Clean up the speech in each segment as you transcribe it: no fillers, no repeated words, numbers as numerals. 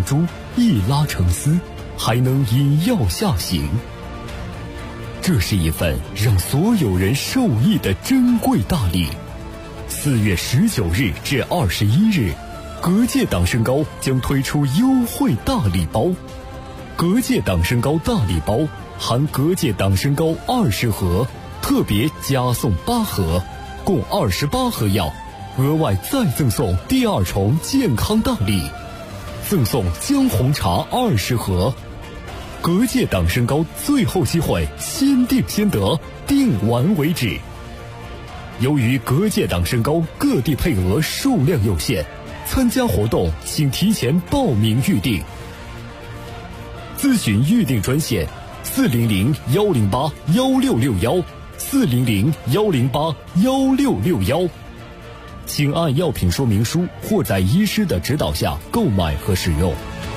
珠，一拉成丝，还能引药下行。这是一份让所有人受益的珍贵大礼。4月19日至21日，隔界党参膏将推出优惠大礼包。隔界党参膏大礼包含隔界党参膏20盒，特别加送8盒，共28盒药，额外再赠送第2重健康大礼，赠送姜红茶20盒。隔界党参膏最后机会，先订先得，订完为止。由于隔界党参膏各地配额数量有限，参加活动请提前报名预订。咨询预订专线400-108-1661，400-108-1661，请按药品说明书或在医师的指导下购买和使用。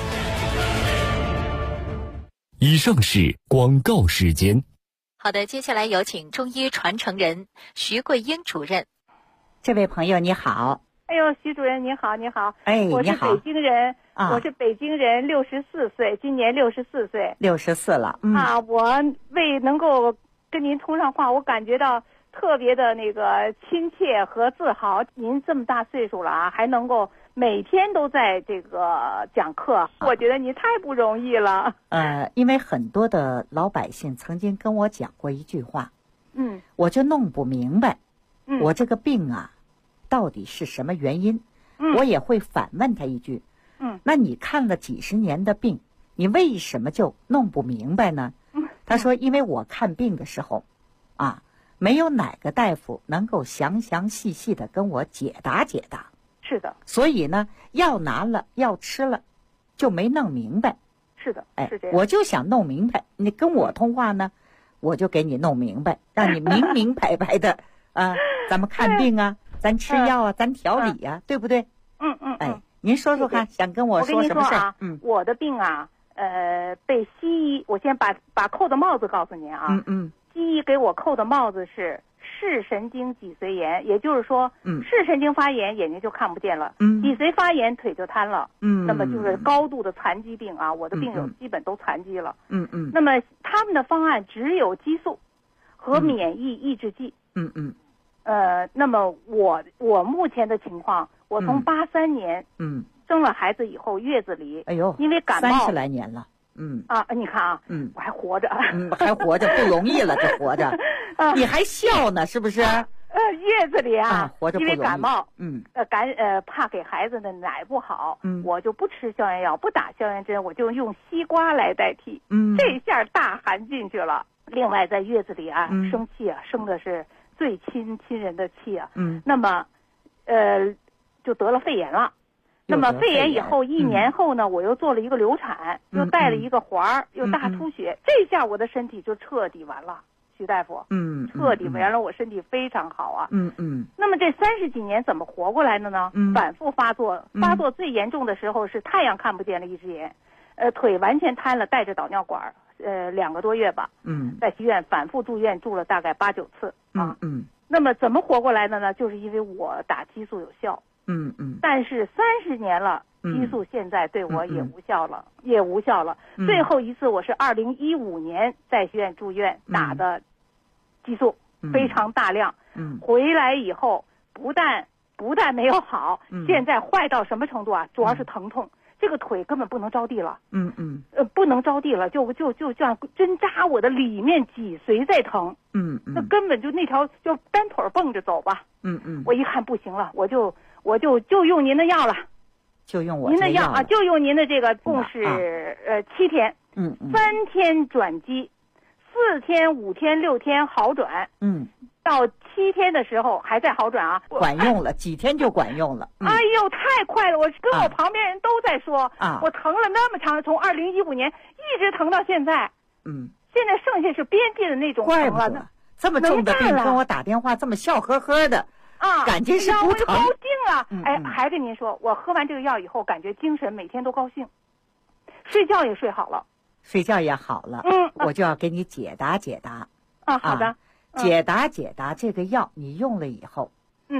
以上是广告时间。 好的，接下来有请中医传承人徐桂英主任。 这位朋友你好。 哎呦，徐主任你好，你好。 哎， 我是北京人， 啊、 我是北京人，64岁，今年64岁。 64了， 我为能够跟您通上话，我感觉到特别的那个亲切和自豪。您这么大岁数了啊，还能够每天都在这个讲课，我觉得你太不容易了。 因为很多的老百姓曾经跟我讲过一句话，我就弄不明白，我这个病啊，到底是什么原因？我也会反问他一句，那你看了几十年的病，你为什么就弄不明白呢？他说，因为我看病的时候，没有哪个大夫能够详详细细的跟我解答解答。 是的， 所以呢，药拿了，药吃了，就没弄明白。 是的，是这样。 我就想弄明白，你跟我通话呢，我就给你弄明白，让你明明白白的咱们看病啊，咱吃药啊，咱调理啊，对不对？您说说看，想跟我说什么事儿？ 我的病啊，被西医，我先把扣的帽子告诉您啊。西医给我扣的帽子是视神经脊髓炎，也就是说，视神经发炎，眼睛就看不见了；脊髓发炎，腿就瘫了。那么就是高度的残疾病啊，我的病友基本都残疾了。那么他们的方案只有激素和免疫抑制剂。那么我目前的情况，我从83年生了孩子以后，月子里，因为感冒 30来年了。 你看啊，我还活着， 还活着不容易了，这活着，你还笑呢，是不是？ 月子里活着不容易， 因为感冒，怕给孩子的奶不好，我就不吃消炎药，不打消炎针，我就用西瓜来代替，这下大含进去了。另外在月子里生气啊，生的是最亲人的气啊，那么，就得了肺炎了。那么肺炎以后1年后呢，我又做了一个流产，又带了一个环儿，又大出血，这下我的身体就彻底完了，徐大夫，彻底完了，我身体非常好啊，那么这30几年怎么活过来的呢？反复发作，发作最严重的时候是太阳看不见了一只眼，腿完全瘫了，带着导尿管，2个多月吧，在医院反复住院，住了大概8、9次啊，那么怎么活过来的呢？就是因为我打激素有效。但是30年了，激素现在对我也无效了，也无效了。最后一次我是2015年在医院住院打的激素，非常大量。回来以后不但没有好，现在坏到什么程度啊？主要是疼痛，这个腿根本不能着地了。不能着地了，就像针扎我的里面脊髓在疼。那根本就那条就单腿蹦着走吧。我一看不行了，我就用您的药了， 就用我您的药啊，就用您的这个，共是7天，3天转机，4天、5天、6天好转，到7天的时候还在好转啊， 管用了，几天就管用了。 哎呦，太快了！我跟我旁边人都在说，我疼了那么长，从2015年一直疼到现在。现在剩下是边界的那种疼了呢。 这么重的病跟我打电话，这么笑呵呵的感觉是不疼。 我就高兴了。还跟您说，我喝完这个药以后，感觉精神每天都高兴，睡觉也睡好了， 睡觉也好了。我就要给你解答解答。 好的。 解答这个药你用了以后，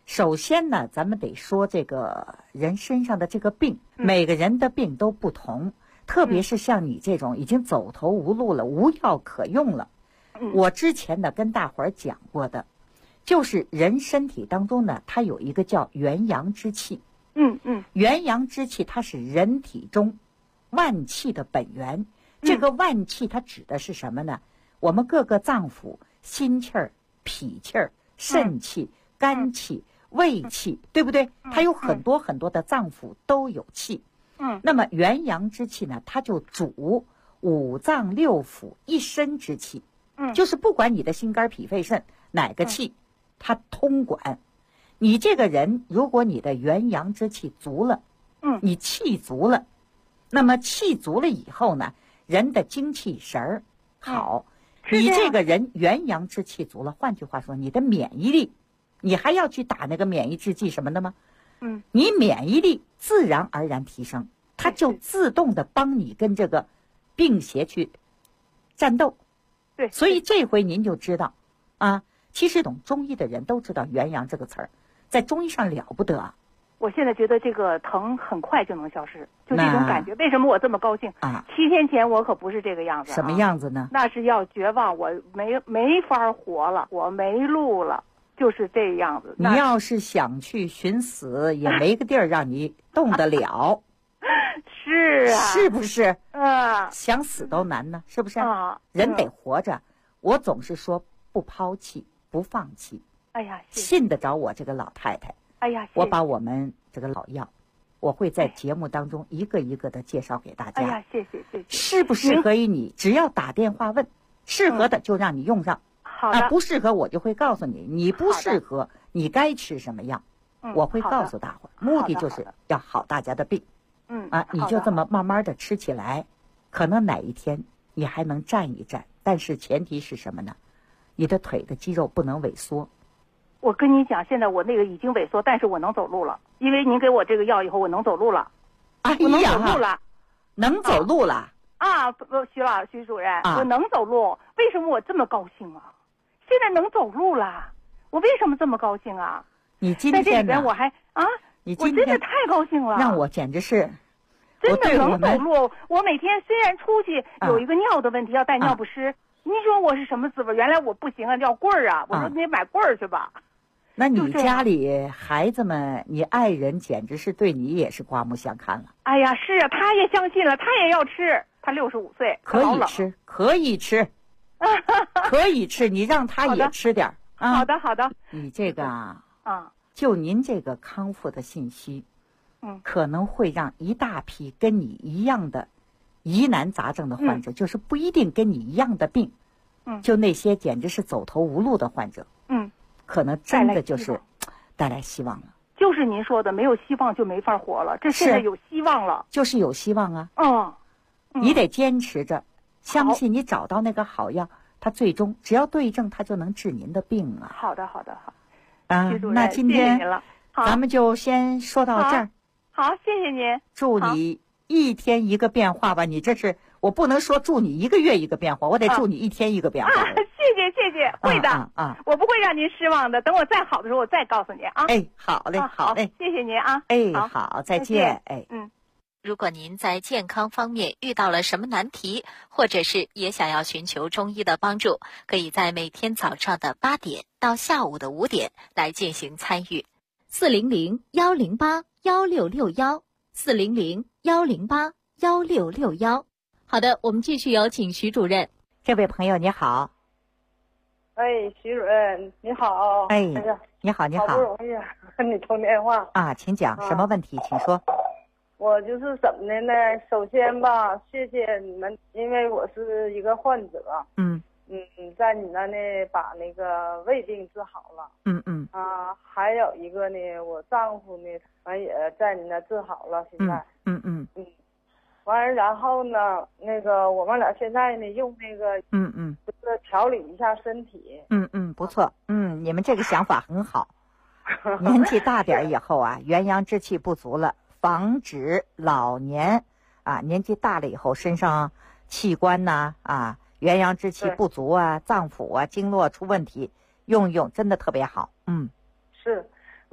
首先呢，咱们得说这个人身上的这个病，每个人的病都不同，特别是像你这种已经走投无路了，无药可用了。我之前呢跟大伙儿讲过的，就是人身体当中呢，它有一个叫元阳之气。元阳之气它是人体中万气的本源。这个万气它指的是什么呢？我们各个脏腑，心气儿、脾气儿、肾气、肝气、胃气，对不对？它有很多很多的脏腑都有气。那么元阳之气呢，它就主五脏六腑一身之气。就是不管你的心肝脾肺肾哪个气，它通管。你这个人，如果你的元阳之气足了，你气足了，那么气足了以后呢，人的精气神儿好。你这个人元阳之气足了，换句话说，你的免疫力，你还要去打那个免疫制剂什么的吗？你免疫力自然而然提升，它就自动的帮你跟这个病邪去战斗。 对， 所以这回您就知道啊，其实懂中医的人都知道元阳这个词儿，在中医上了不得啊。 我现在觉得这个疼很快就能消失，就这种感觉。为什么我这么高兴啊？7天前我可不是这个样子。 什么样子呢？ 那是要绝望，我没法活了，我没路了，就是这样子。 你要是想去寻死，也没个地儿让你动得了。 是啊， 是不是？想死都难呢，是不是？人得活着。我总是说不抛弃，不放弃。 哎呀， 信得着我这个老太太。 哎呀， 我把我们这个老药，我会在节目当中一个一个的介绍给大家。 哎呀，谢谢。 适不适合于你？只要打电话问，适合的就让你用上。 好的。 不适合我就会告诉你，你不适合，你该吃什么药，我会告诉大伙儿。目的就是要好大家的病。你就这么慢慢的吃起来，可能哪一天你还能站一站，但是前提是什么呢？你的腿的肌肉不能萎缩。 我跟你讲，现在我那个已经萎缩，但是我能走路了，因为您给我这个药以后，我能走路了。我能走路了， 能走路了徐主任，我能走路。为什么我这么高兴啊？现在能走路了，我为什么这么高兴啊？ 你今天在这里边我还我真的太高兴了， 让我简直是真的能走路。我每天虽然出去有一个尿的问题，要带尿不湿，你说我是什么滋味？原来我不行啊，要棍儿啊！我说你得买棍儿去吧。 那你家里孩子们，你爱人简直是对你也是刮目相看了。 哎呀，是啊，他也相信了，他也要吃。他65岁， 可以吃，可以吃，可以吃。你让他也吃点儿。 好的，好的。 你这个就您这个康复的信息，可能会让一大批跟你一样的疑难杂症的患者，就是不一定跟你一样的病，就那些简直是走投无路的患者，可能真的就是带来希望了。 就是您说的，没有希望就没法活了，这现在有希望了， 就是有希望啊。你得坚持着，相信你找到那个好药，它最终只要对症，它就能治您的病啊。 好的。 那今天咱们就先说到这儿。 好，谢谢您。 祝你一天一个变化吧。你这是我不能说祝你1个月一个变化，我得祝你1天一个变化。 谢谢，会的。我不会让您失望的。等我再好的时候，我再告诉您啊。 好嘞，好嘞， 谢谢您啊。 好，再见。 如果您在健康方面遇到了什么难题，或者是也想要寻求中医的帮助，可以在每天早上的8点到下午的5点来进行参与。400-108-1661，400-108-1661。好的，我们继续有请徐主任。 这位朋友你好。 徐主任你好。 你好。好不容易跟你通电话请讲，什么问题请说。 我就是怎么的呢？首先吧，谢谢你们，因为我是一个患者。在你那呢，把那个胃病治好了。还有一个呢，我丈夫呢，完也在你那治好了。现在。完，然后呢，那个我们俩现在呢，用那个就是调理一下身体。 不错。你们这个想法很好。年纪大点以后元阳之气不足了。防止老年年纪大了以后身上器官元阳之气不足脏腑经络出问题，用真的特别好。 是，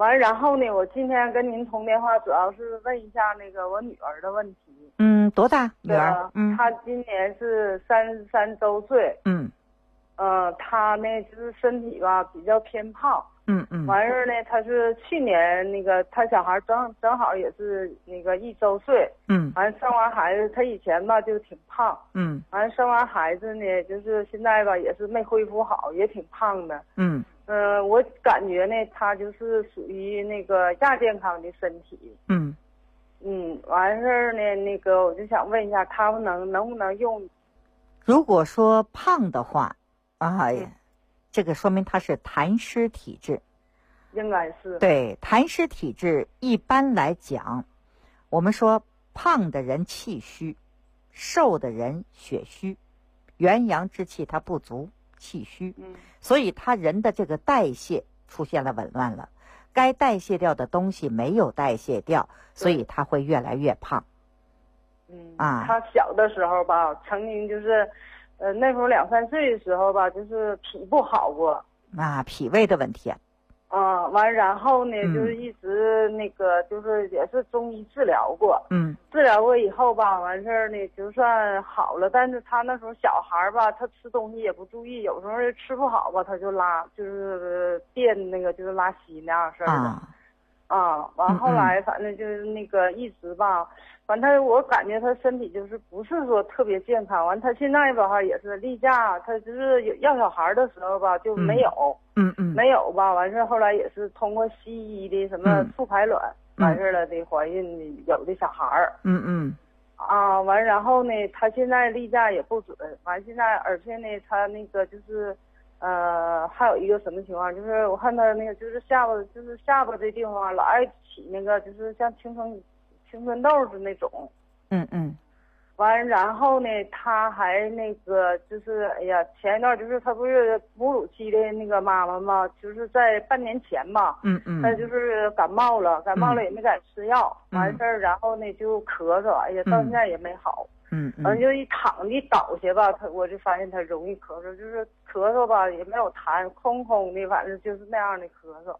完，然后呢，我今天跟您通电话，主要是问一下那个我女儿的问题。 多大女儿？ 她今年是33周岁。她呢就是身体吧比较偏胖。完事儿呢，她是去年那个她小孩正好也是那个1周岁。完生完孩子，她以前吧就挺胖。完生完孩子呢，就是现在吧也是没恢复好，也挺胖的。我感觉呢，她就是属于那个亚健康的身体。完事儿呢，那个我就想问一下，她能不能用？ 如果说胖的话，这个说明她是痰湿体质。 应该是。对， 痰湿体质一般来讲，我们说胖的人气虚，瘦的人血虚，元阳之气它不足，气虚。所以他人的这个代谢出现了紊乱了，该代谢掉的东西没有代谢掉，所以他会越来越胖。 他小的时候吧，曾经就是那时候2、3岁的时候吧，就是脾不好过。 脾胃的问题。 完，然后呢，就是一直那个，就是也是中医治疗过。治疗过以后吧，完事儿呢，就算好了。但是他那时候小孩吧，他吃东西也不注意，有时候吃不好吧，他就拉，就是便那个，就是拉稀那样事儿的。完后来反正就是那个一直吧，完我感觉他身体就是不是说特别健康。完他现在吧也是例假，他就是要小孩的时候吧就没有。没有吧，完事后来也是通过西医的什么促排卵，完事了的怀孕有的小孩儿。完然后呢，他现在例假也不准，完现在而且呢，他那个就是还有一个什么情况，就是我看他那个就是下巴这地方老爱起那个就是像青春痘的那种。完，然后呢，他还那个就是，哎呀，前一段就是他不是哺乳期的那个妈妈嘛，就是在半年前吧，他就是感冒了也没敢吃药，完事儿，然后呢就咳嗽，哎呀，到现在也没好，完就一躺一倒下吧，我就发现他容易咳嗽，就是咳嗽吧也没有痰，空的，反正就是那样的咳嗽。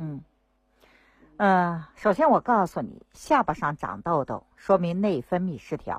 首先我告诉你，下巴上长痘痘，说明内分泌失调。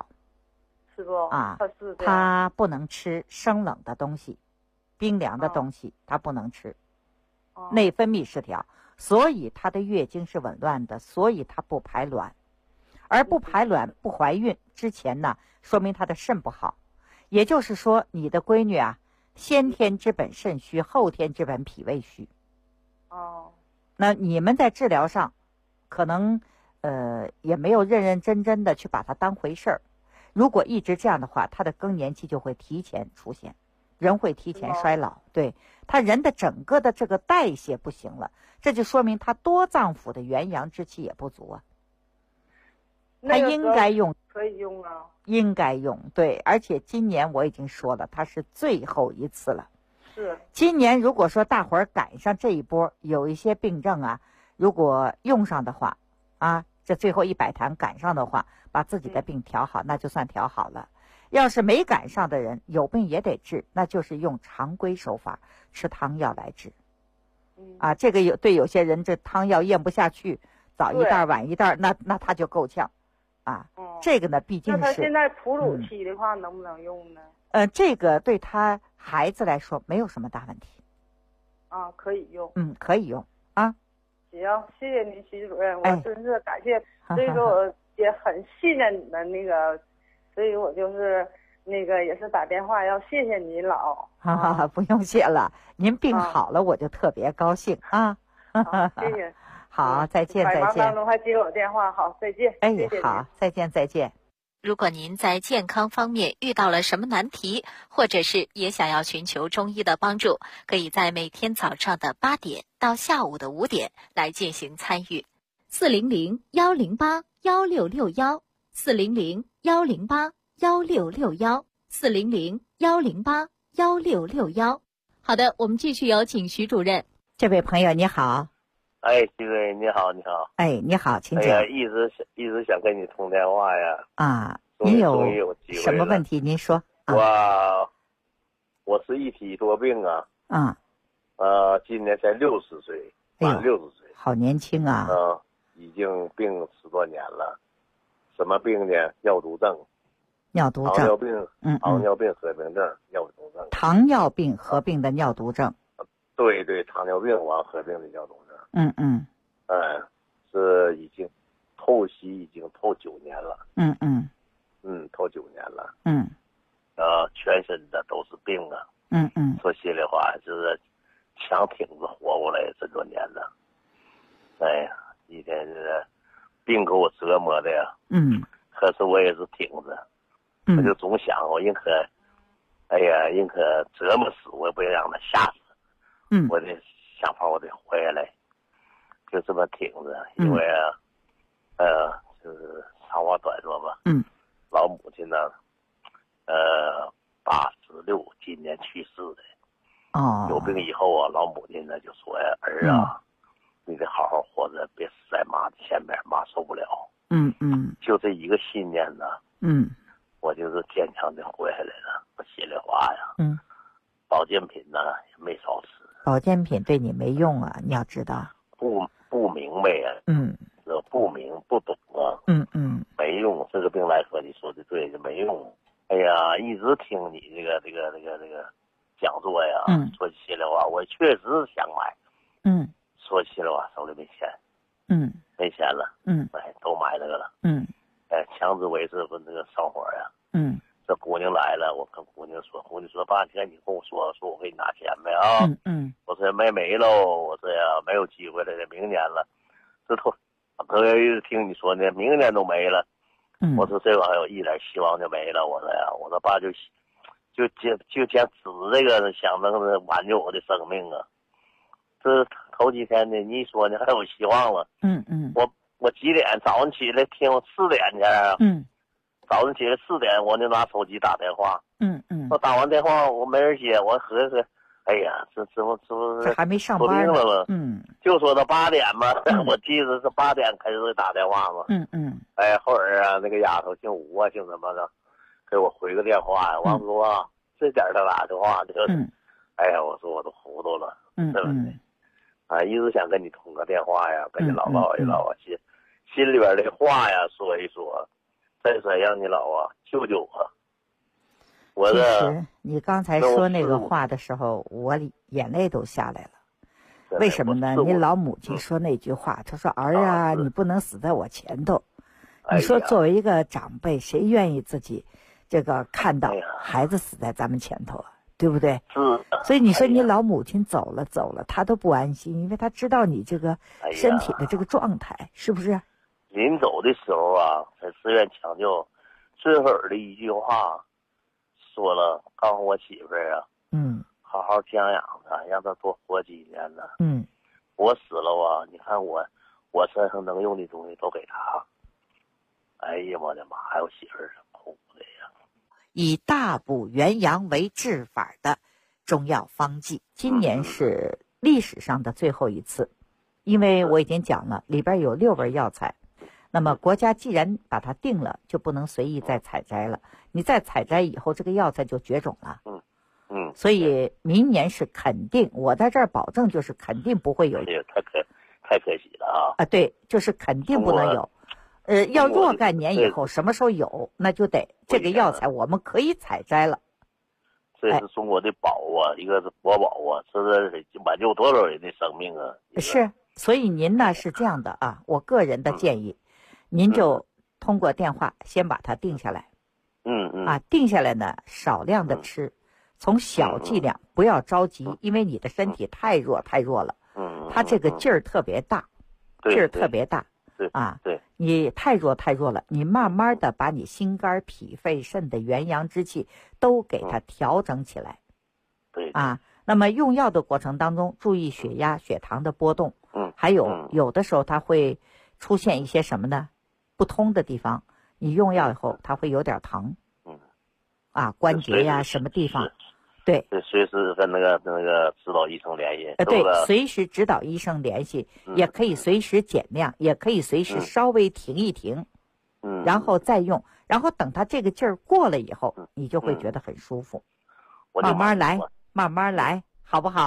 他不能吃生冷的东西，冰凉的东西他不能吃，内分泌失调，所以他的月经是紊乱的，所以他不排卵，而不排卵不怀孕之前呢，说明他的肾不好。也就是说，你的闺女啊，先天之本肾虚，后天之本脾胃虚。那你们在治疗上可能也没有认认真真的去把它当回事儿。如果一直这样的话，他的更年期就会提前出现，人会提前衰老。对，他人的整个的这个代谢不行了，这就说明他多脏腑的元阳之气也不足啊。他应该用， 可以用啊， 应该用。对，而且今年我已经说了，他是最后一次了。 是， 今年如果说大伙儿赶上这一波，有一些病症啊，如果用上的话这最后100坛赶上的话，把自己的病调好，那就算调好了。要是没赶上的人，有病也得治，那就是用常规手法，吃汤药来治。这个对有些人这汤药咽不下去，早一袋晚一袋，那他就够呛这个呢，毕竟是。 那他现在哺乳期的话，能不能用呢？ 这个对他孩子来说没有什么大问题。 可以用。 可以用行，谢谢您，徐主任，我真是感谢，所以说我也很信任你们那个，所以我就是那个也是打电话要谢谢您老。 不用谢了，您病好了我就特别高兴好，谢谢。 好，再见。 百忙当中还接我电话，好，再见。谢谢好，再见。 如果您在健康方面遇到了什么难题，或者是也想要寻求中医的帮助，可以在每天早上的8点到下午的5点来进行参与。400-108-1661 400-108-1661 400-108-1661。好的，我们继续有请徐主任。 这位朋友你好。 徐主任你好。 你好，请讲。 一直想跟你通电话呀。 您有什么问题您说。 我是一体多病今年才60岁。 满60岁， 好年轻啊！ 已经病10多年了。什么病呢？尿毒症。 尿毒症。 糖尿病。糖尿病合并症，尿毒症。 糖尿病合并的尿毒症。 对对，糖尿病完合并的尿毒症。是已经透析已经透9年了。透9年了。全身的都是病啊。说心里话，就是强挺着活过来这么多年了。哎呀，一天是病给我折磨的呀。可是我也是挺着。我就总想我宁可，哎呀，宁可折磨死，我也不要让他吓死。我得想法，我得活下来，就这么挺着。因为就是长话短说吧。老母亲呢，86，今年去世的。有病以后啊，老母亲呢就说呀：“儿啊，你得好好活着，别死在妈的前面，妈受不了。”就这一个信念呢。我就是坚强的活下来了。我心里话呀。保健品呢也没少吃。 保健品对你没用啊，你要知道。 不明白呀。不懂啊。没用，这个病来说，你说的对，就没用。哎呀，一直听你这个讲座呀。说心里话，我确实想买。说心里话，手里没钱。没钱了。都买那个了。强制维持不那个生活呀。这姑娘来了，我跟姑娘说，姑娘说：“爸，你看你跟我说我给你拿钱呗啊。”我说没喽，我说呀没有机会了，得明年了。这头听你说呢，明年都没了。我说这个还有一点希望就没了。我说呀，我说爸就想指这个，想那个挽救我的生命啊。这头几天呢，你一说呢还有希望了。我几点早上起来听4点去啊。早上起来4点，我就拿手机打电话。我打完电话我没人接，我合计，哎呀，这还没上班呢了。就说到8点嘛。我记得是8点开始打电话嘛。哎，后儿啊，那个丫头姓吴啊，姓什么的，给我回个电话呀。王叔啊，这点他打电话就是。哎呀，我说我都糊涂了。对不对？一直想跟你通个电话呀，跟你唠一唠啊，心里边的话呀说一说。再说让你老啊救救我。 其实你刚才说那个话的时候，我眼泪都下来了。为什么呢？你老母亲说那句话，她说：“儿啊，你不能死在我前头。”你说作为一个长辈，谁愿意自己这个看到孩子死在咱们前头啊？对不对？所以你说你老母亲走了，她都不安心，因为她知道你这个身体的这个状态，是不是？ 临走的时候啊，在寺院抢救，最后的一句话说了，告诉我媳妇儿啊，好好将养她，让她多活几年呢。我死了啊，你看我身上能用的东西都给她。哎呀，我的妈！还有媳妇儿哭的呀。 以大补元阳为治法的中药方剂，今年是历史上的最后一次，因为我已经讲了，里边有6味药材。那么国家既然把它定了，就不能随意再采摘了。你再采摘以后，这个药材就绝种了。所以明年是肯定，我在这儿保证就是肯定不会有。 太可惜了啊！ 对，就是肯定不能有。要若干年以后，什么时候有，那就得这个药材我们可以采摘了。 这是中国的宝啊，一个是国宝啊，这是挽救多少人的生命啊！ 是，所以您呢是这样的啊，我个人的建议。您就通过电话先把它定下来。定下来呢，少量的吃，从小剂量，不要着急，因为你的身体太弱了。它这个劲儿特别大，劲儿特别大。你太弱了，你慢慢的把你心肝脾肺肾的元阳之气都给它调整起来。那么用药的过程当中，注意血压、血糖的波动。还有的时候它会出现一些什么呢？不通的地方，你用药以后它会有点疼。关节呀什么地方。对， 随时跟那个指导医生联系。 对，随时指导医生联系，也可以随时减量，也可以随时稍微停一停，然后再用，然后等他这个劲儿过了以后，你就会觉得很舒服。慢慢来，好不好？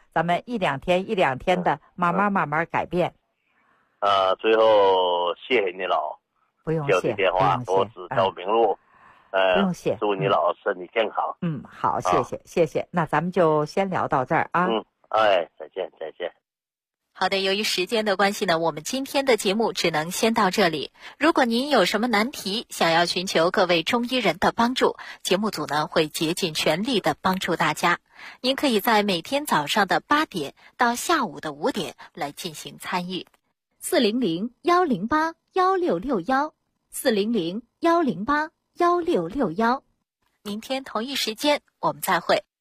咱们一两天的慢慢改变。 最后谢谢你老， 不用谢， 电话给我指条明路。 不用谢， 祝你老身体健康。 好，谢谢。那咱们就先聊到这儿啊。 再见。 好的，由于时间的关系呢，我们今天的节目只能先到这里。如果您有什么难题，想要寻求各位中医人的帮助，节目组呢会竭尽全力的帮助大家。您可以在每天早上的8点到下午的5点来进行参与。400-108-1661，400-108-1661。明天同一时间我们再会。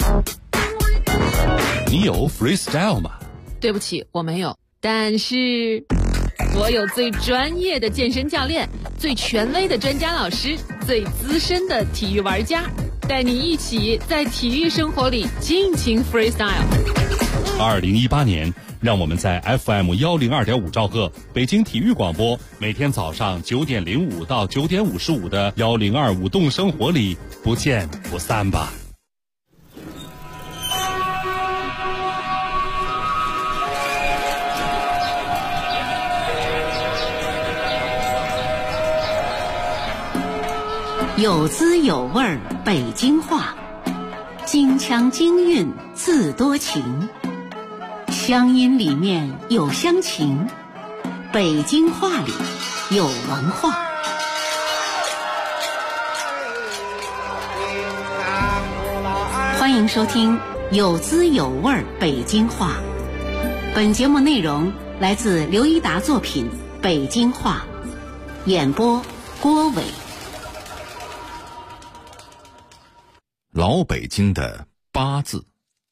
你有 freestyle 吗？ 对不起，我没有。但是我有最专业的健身教练，最权威的专家老师，最资深的体育玩家，带你一起在体育生活里尽情 freestyle。 2018年，让我们在 FM 102.5兆赫北京体育广播，每天早上9点05到9点55的102舞动生活里不见不散吧。 有滋有味儿北京话，京腔京韵自多情，乡音里面有乡情，北京话里有文化。欢迎收听有滋有味儿北京话。本节目内容来自刘一达作品《北京话》，演播郭伟。 老北京的八字。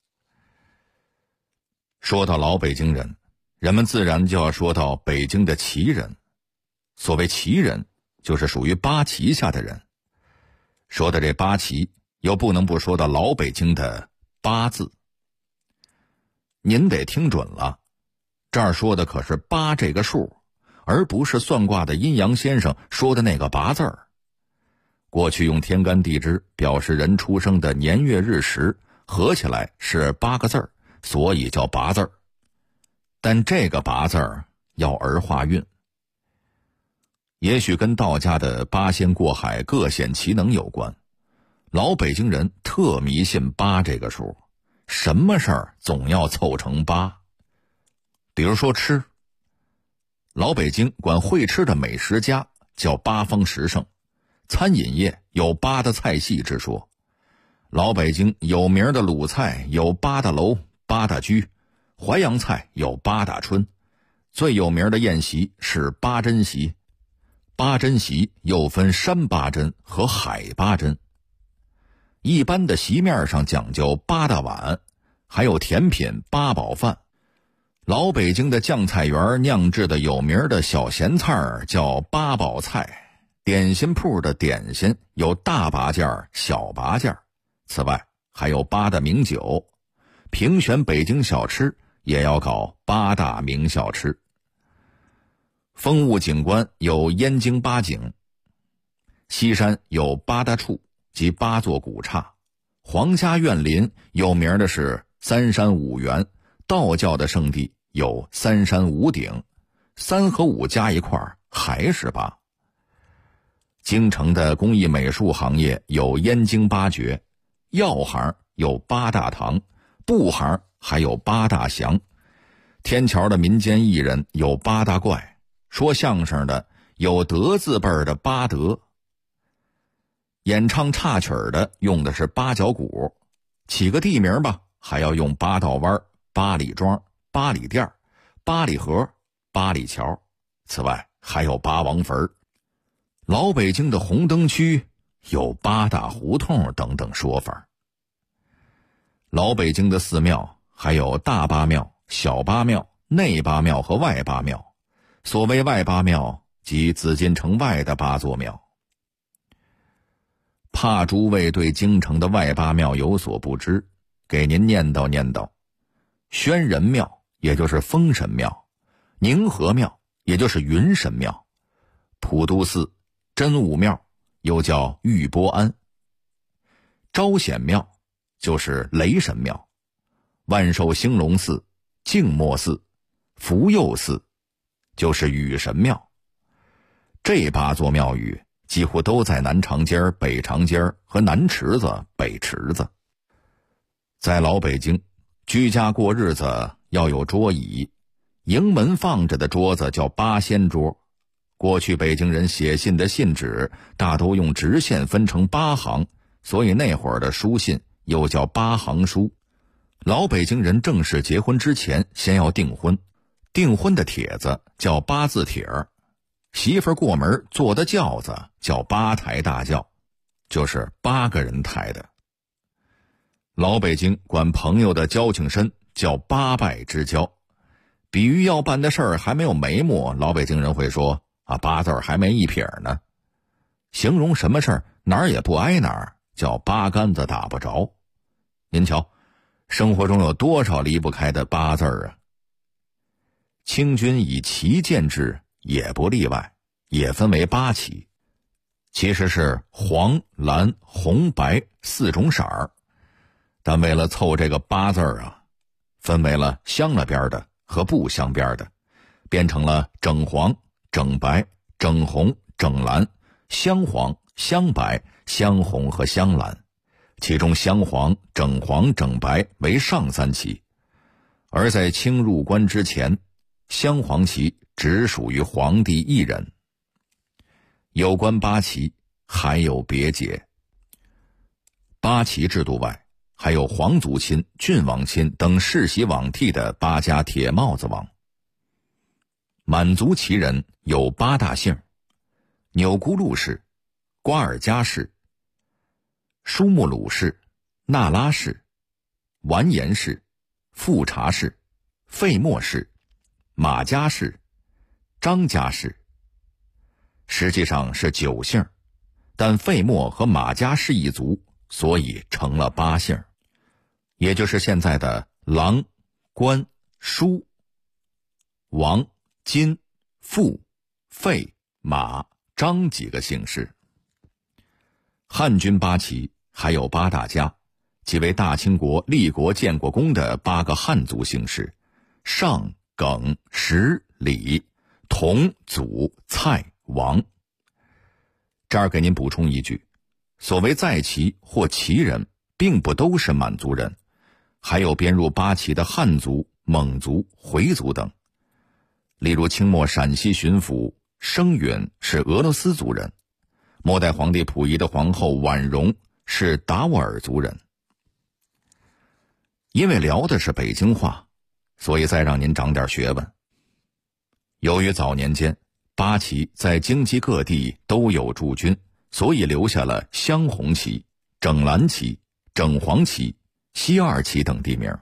说到老北京人，人们自然就要说到北京的旗人。所谓旗人，就是属于八旗下的人。说的这八旗，又不能不说到老北京的八字。您得听准了，这儿说的可是八这个数，而不是算卦的阴阳先生说的那个八字儿。过去用天干地支表示人出生的年月日时，合起来是8个字儿，所以叫八字儿。但这个八字儿要儿化韵，也许跟道家的八仙过海各显其能有关。老北京人特迷信8这个数，什么事儿总要凑成8。比如说吃，老北京管会吃的美食家叫八方十胜，餐饮业有8的菜系之说。老北京有名的鲁菜有8大楼、8大居，淮扬菜有8大春，最有名的宴席是8珍席。8珍席又分山8珍和海8珍。一般的席面上讲究8大碗，还有甜品8宝饭。老北京的酱菜园酿制的有名的小咸菜叫8宝菜。点心铺的点心有大八件、小八件。此外还有8大名酒，评选北京小吃也要搞8大名小吃。风物景观有燕京8景，西山有8大处及8座古刹，皇家园林有名的是3山5园，道教的圣地有3山5顶，3和5加一块还是8。京城的工艺美术行业有燕京8绝，药行有8大堂，布行还有8大祥。天桥的民间艺人有8大怪，说相声的有德字辈的8德。演唱插曲的用的是8角鼓，起个地名吧，还要用8道湾、8里庄、8里店、8里河、8里桥。此外还有8王坟。老北京的红灯区有8大胡同等等说法。老北京的寺庙还有大八庙、小八庙、内八庙和外八庙。所谓外八庙，即紫禁城外的8座庙。怕诸位对京城的外八庙有所不知，给您念叨念叨。宣仁庙也就是封神庙，宁和庙也就是云神庙，普渡寺、真武庙又叫玉波庵，招显庙就是雷神庙， 万寿兴隆寺、静默寺、福佑寺，就是雨神庙。这8座庙宇几乎都在南长街、北长街和南池子、北池子。在老北京，居家过日子要有桌椅，迎门放着的桌子叫八仙桌。过去北京人写信的信纸大都用直线分成8行，所以那会儿的书信又叫8行书。老北京人正式结婚之前先要订婚，订婚的帖子叫8字帖儿，媳妇过门坐的轿子叫8抬大轿，就是8个人抬的。老北京管朋友的交情深叫8拜之交，比喻要办的事儿还没有眉目，老北京人会说8字还没一撇呢。形容什么事儿哪儿也不挨哪儿，叫8竿子打不着。您瞧，生活中有多少离不开的8字啊？清军以旗建制也不例外，也分为8旗，其实是黄、蓝、红、白4种色儿，但为了凑这个8字分为了镶了边的和不镶边的，变成了整黄、整白、整红、整蓝、镶黄、镶白、镶红和镶蓝，其中镶黄、整黄、整白为上3旗，而在清入关之前，镶黄旗只属于皇帝一人。有关8旗还有别解。8旗制度外，还有皇族亲、郡王亲等世袭罔替的8家铁帽子王。满族旗人有8大姓：钮钴禄氏、瓜尔佳氏、舒木鲁氏、那拉氏、完颜氏、富察氏、费默氏、马家氏、张家氏。实际上是9姓，但费默和马家氏一族，所以成了8姓，也就是现在的郎、关、舒、王、金、富、费、马、张几个姓氏。汉军8旗还有8大家，即为大清国立国建国功的8个汉族姓氏：尚、耿、石、李、佟、祖、蔡、王。这儿给您补充一句，所谓在旗或旗人并不都是满族人，还有编入8旗的汉族、蒙族、回族等。例如清末陕西巡抚生允是俄罗斯族人，末代皇帝溥仪的皇后婉容是达斡尔族人。因为聊的是北京话，所以再让您长点学问。由于早年间8旗在京畿各地都有驻军，所以留下了镶红旗、整蓝旗、整黄旗、西二旗等地名。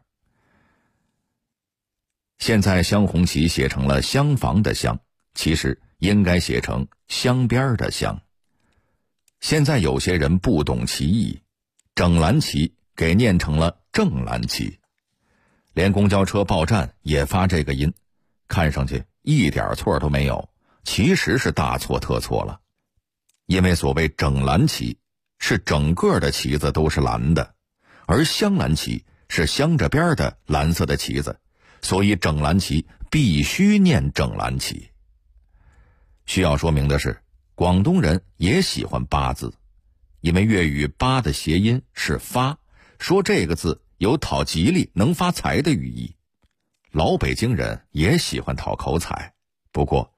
现在镶红旗写成了镶房的镶，其实应该写成镶边的镶。现在有些人不懂旗义，整蓝旗给念成了正蓝旗，连公交车报站也发这个音，看上去一点错都没有，其实是大错特错了。因为所谓整蓝旗是整个的旗子都是蓝的，而镶蓝旗是镶着边的蓝色的旗子，所以整蓝旗必须念整蓝旗。需要说明的是，广东人也喜欢8字，因为粤语8的谐音是发，说这个字有讨吉利能发财的寓意。老北京人也喜欢讨口彩，不过